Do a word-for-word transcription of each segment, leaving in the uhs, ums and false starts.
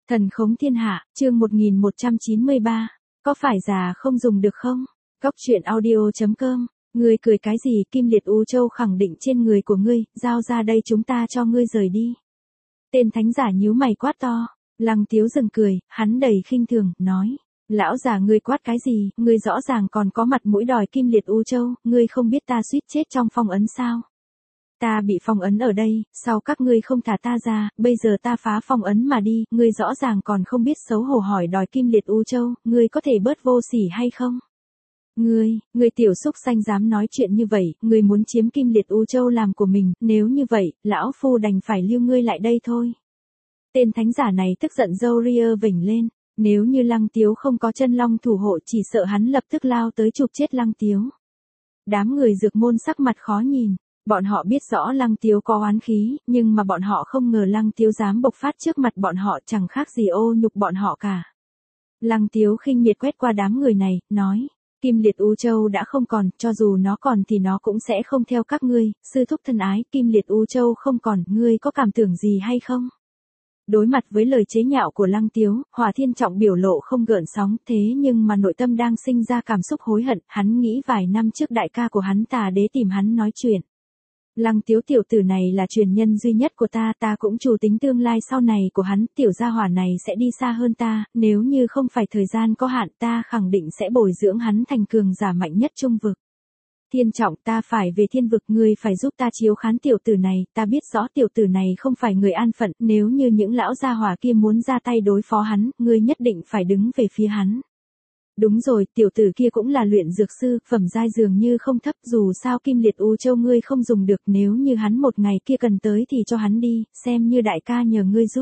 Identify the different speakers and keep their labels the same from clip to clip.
Speaker 1: Thần khống thiên hạ, chương một nghìn một trăm chín mươi ba. Có phải già không dùng được không? Cóc truyện audio chấm com. Ngươi cười cái gì? Kim Liệt U Châu khẳng định trên người của ngươi, giao ra đây chúng ta cho ngươi rời đi. Tên thánh giả nhíu mày quát to. Lăng Tiếu dừng cười, hắn đầy khinh thường, nói. Lão già ngươi quát cái gì? Ngươi rõ ràng còn có mặt mũi đòi Kim Liệt U Châu, ngươi không biết ta suýt chết trong phong ấn sao? Ta bị phong ấn ở đây, sau các ngươi không thả ta ra, bây giờ ta phá phong ấn mà đi, ngươi rõ ràng còn không biết xấu hổ hỏi đòi Kim Liệt U Châu, ngươi có thể bớt vô sỉ hay không? Ngươi, ngươi tiểu xúc xanh dám nói chuyện như vậy, ngươi muốn chiếm Kim Liệt U Châu làm của mình, nếu như vậy, lão phu đành phải lưu ngươi lại đây thôi. Tên thánh giả này tức giận râu ria vểnh lên, nếu như Lăng Tiếu không có chân long thủ hộ chỉ sợ hắn lập tức lao tới chụp chết Lăng Tiếu. Đám người dược môn sắc mặt khó nhìn. Bọn họ biết rõ Lăng Tiếu có oán khí, nhưng mà bọn họ không ngờ Lăng Tiếu dám bộc phát trước mặt bọn họ chẳng khác gì ô nhục bọn họ cả. Lăng Tiếu khinh miệt quét qua đám người này, nói, Kim Liệt U Châu đã không còn, cho dù nó còn thì nó cũng sẽ không theo các ngươi, sư thúc thân ái, Kim Liệt U Châu không còn, ngươi có cảm tưởng gì hay không? Đối mặt với lời chế nhạo của Lăng Tiếu, Hỏa Thiên Trọng biểu lộ không gợn sóng, thế nhưng mà nội tâm đang sinh ra cảm xúc hối hận, hắn nghĩ vài năm trước đại ca của hắn Tà Đế tìm hắn nói chuyện. Lăng Tiếu tiểu tử này là truyền nhân duy nhất của ta, ta cũng chủ tính tương lai sau này của hắn, tiểu gia hỏa này sẽ đi xa hơn ta, nếu như không phải thời gian có hạn ta khẳng định sẽ bồi dưỡng hắn thành cường giả mạnh nhất trung vực. Thiên Trọng, ta phải về thiên vực, ngươi phải giúp ta chiếu khán tiểu tử này, ta biết rõ tiểu tử này không phải người an phận, nếu như những lão gia hỏa kia muốn ra tay đối phó hắn, ngươi nhất định phải đứng về phía hắn. Đúng rồi, tiểu tử kia cũng là luyện dược sư, phẩm giai dường như không thấp, dù sao Kim Liệt U Châu ngươi không dùng được, nếu như hắn một ngày kia cần tới thì cho hắn đi, xem như đại ca nhờ ngươi giúp.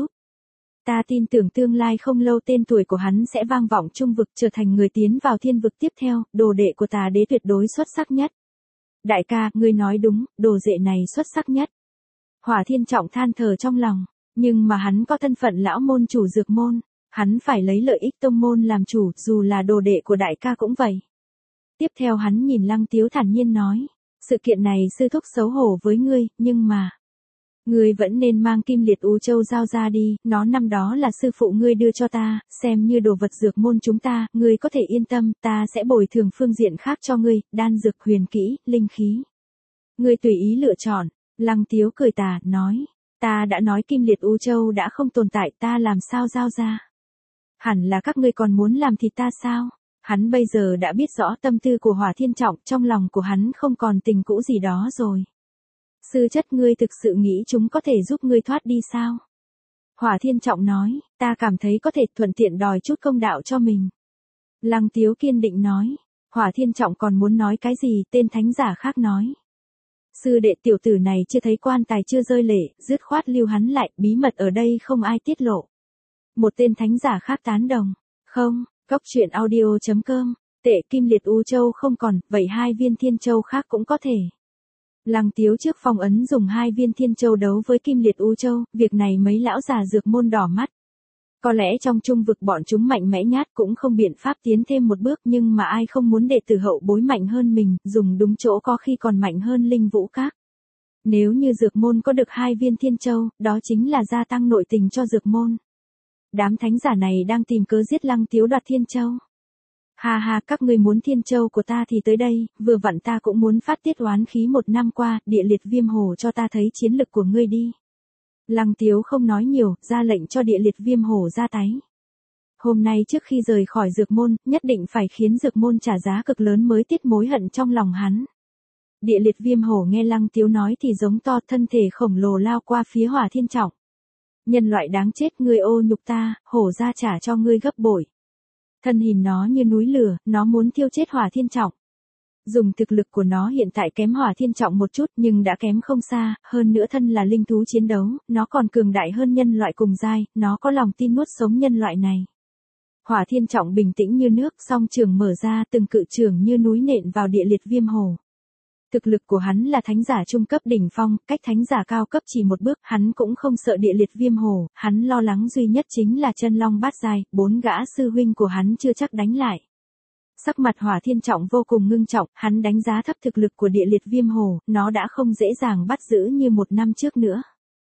Speaker 1: Ta tin tưởng tương lai không lâu tên tuổi của hắn sẽ vang vọng trung vực, trở thành người tiến vào thiên vực tiếp theo, đồ đệ của Tà Đế tuyệt đối xuất sắc nhất. Đại ca, ngươi nói đúng, đồ đệ này xuất sắc nhất. Hỏa Thiên Trọng than thở trong lòng, nhưng mà hắn có thân phận lão môn chủ dược môn. Hắn phải lấy lợi ích tông môn làm chủ, dù là đồ đệ của đại ca cũng vậy. Tiếp theo hắn nhìn Lăng Tiếu thản nhiên nói, sự kiện này sư thúc xấu hổ với ngươi, nhưng mà, ngươi vẫn nên mang Kim Liệt U Châu giao ra đi, nó năm đó là sư phụ ngươi đưa cho ta, xem như đồ vật dược môn chúng ta, ngươi có thể yên tâm, ta sẽ bồi thường phương diện khác cho ngươi, đan dược huyền kỹ, linh khí. Ngươi tùy ý lựa chọn. Lăng Tiếu cười tà, nói, ta đã nói Kim Liệt U Châu đã không tồn tại, ta làm sao giao ra. Hẳn là các ngươi còn muốn làm thịt ta sao? Hắn bây giờ đã biết rõ tâm tư của Hỏa Thiên Trọng, trong lòng của hắn không còn tình cũ gì đó rồi. Sư chất, ngươi thực sự nghĩ chúng có thể giúp ngươi thoát đi sao? Hỏa Thiên Trọng nói, ta cảm thấy có thể thuận tiện đòi chút công đạo cho mình. Lăng Tiếu kiên định nói, Hỏa Thiên Trọng còn muốn nói cái gì? Tên thánh giả khác nói. Sư đệ, tiểu tử này chưa thấy quan tài chưa rơi lệ, dứt khoát lưu hắn lại, bí mật ở đây không ai tiết lộ. Một tên thánh giả khác tán đồng. Không, cóc truyện audio chấm com. Tệ, Kim Liệt U Châu không còn, vậy hai viên thiên châu khác cũng có thể. Lăng Tiếu trước phong ấn dùng hai viên thiên châu đấu với Kim Liệt U Châu, việc này mấy lão già dược môn đỏ mắt. Có lẽ trong trung vực bọn chúng mạnh mẽ nhát cũng không biện pháp tiến thêm một bước, nhưng mà ai không muốn đệ tử hậu bối mạnh hơn mình, dùng đúng chỗ có khi còn mạnh hơn linh vũ các. Nếu như dược môn có được hai viên thiên châu, đó chính là gia tăng nội tình cho dược môn. Đám thánh giả này đang tìm cớ giết Lăng Tiếu đoạt thiên châu. Ha ha, các ngươi muốn thiên châu của ta thì tới đây, vừa vặn ta cũng muốn phát tiết oán khí một năm qua, địa liệt viêm hồ cho ta thấy chiến lực của ngươi đi. Lăng Tiếu không nói nhiều, ra lệnh cho địa liệt viêm hồ ra tay. Hôm nay trước khi rời khỏi dược môn, nhất định phải khiến dược môn trả giá cực lớn mới tiết mối hận trong lòng hắn. Địa liệt viêm hổ nghe Lăng Tiếu nói thì giống to, thân thể khổng lồ lao qua phía Hỏa Thiên Trọng. Nhân loại đáng chết, ngươi ô nhục ta, hổ ra trả cho ngươi gấp bội. Thân hình nó như núi lửa, nó muốn thiêu chết Hỏa Thiên Trọng. Dùng thực lực của nó hiện tại kém Hỏa Thiên Trọng một chút nhưng đã kém không xa, hơn nữa thân là linh thú chiến đấu, nó còn cường đại hơn nhân loại cùng giai, nó có lòng tin nuốt sống nhân loại này. Hỏa Thiên Trọng bình tĩnh như nước, song trường mở ra, từng cự trường như núi nện vào địa liệt viêm hồ. Thực lực của hắn là thánh giả trung cấp đỉnh phong, cách thánh giả cao cấp chỉ một bước, hắn cũng không sợ địa liệt viêm hồ, hắn lo lắng duy nhất chính là chân long bát giai, bốn gã sư huynh của hắn chưa chắc đánh lại. Sắc mặt Hỏa Thiên Trọng vô cùng ngưng trọng, hắn đánh giá thấp thực lực của địa liệt viêm hồ, nó đã không dễ dàng bắt giữ như một năm trước nữa.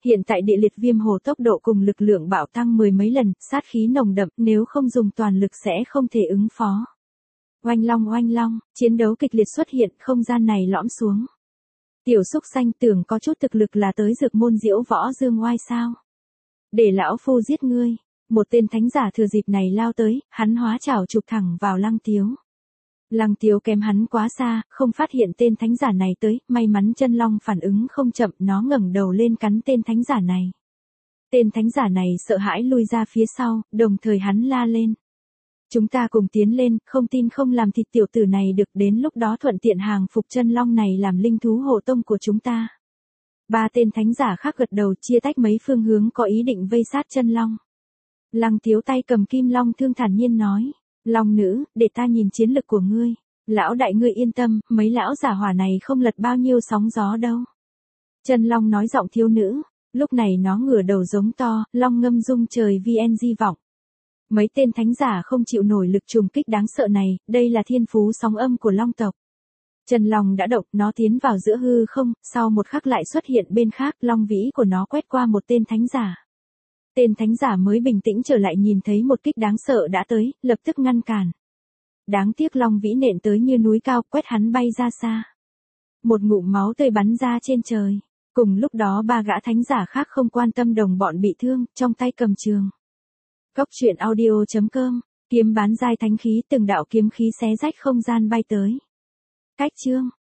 Speaker 1: Hiện tại địa liệt viêm hồ tốc độ cùng lực lượng bạo tăng mười mấy lần, sát khí nồng đậm, nếu không dùng toàn lực sẽ không thể ứng phó. Oanh long oanh long, chiến đấu kịch liệt xuất hiện, không gian này lõm xuống. Tiểu xúc xanh tưởng có chút thực lực là tới dược môn diễu võ dương oai sao. Để lão phu giết ngươi. Một tên thánh giả thừa dịp này lao tới, hắn hóa chảo chụp thẳng vào Lăng Tiếu. Lăng Tiếu kém hắn quá xa, không phát hiện tên thánh giả này tới, may mắn chân long phản ứng không chậm, nó ngẩng đầu lên cắn tên thánh giả này. Tên thánh giả này sợ hãi lui ra phía sau, đồng thời hắn la lên. Chúng ta cùng tiến lên, không tin không làm thịt tiểu tử này được, đến lúc đó thuận tiện hàng phục chân long này làm linh thú hộ tông của chúng ta. Ba tên thánh giả khác gật đầu chia tách mấy phương hướng có ý định vây sát chân long. Lăng Tiếu tay cầm kim long thương thản nhiên nói. Long nữ, để ta nhìn chiến lực của ngươi. Lão đại ngươi yên tâm, mấy lão giả hỏa này không lật bao nhiêu sóng gió đâu. Chân long nói giọng thiếu nữ. Lúc này nó ngửa đầu giống to, long ngâm rung trời vn di vọng. Mấy tên thánh giả không chịu nổi lực trùng kích đáng sợ này, đây là thiên phú sóng âm của long tộc. Chân long đã động, nó tiến vào giữa hư không, sau một khắc lại xuất hiện bên khác, long vĩ của nó quét qua một tên thánh giả. Tên thánh giả mới bình tĩnh trở lại nhìn thấy một kích đáng sợ đã tới, lập tức ngăn cản. Đáng tiếc long vĩ nện tới như núi cao, quét hắn bay ra xa. Một ngụm máu tươi bắn ra trên trời. Cùng lúc đó ba gã thánh giả khác không quan tâm đồng bọn bị thương, trong tay cầm trường. Cốc truyện audio chấm com, kiếm bán giai thánh khí, từng đạo kiếm khí xé rách không gian bay tới. Cách chương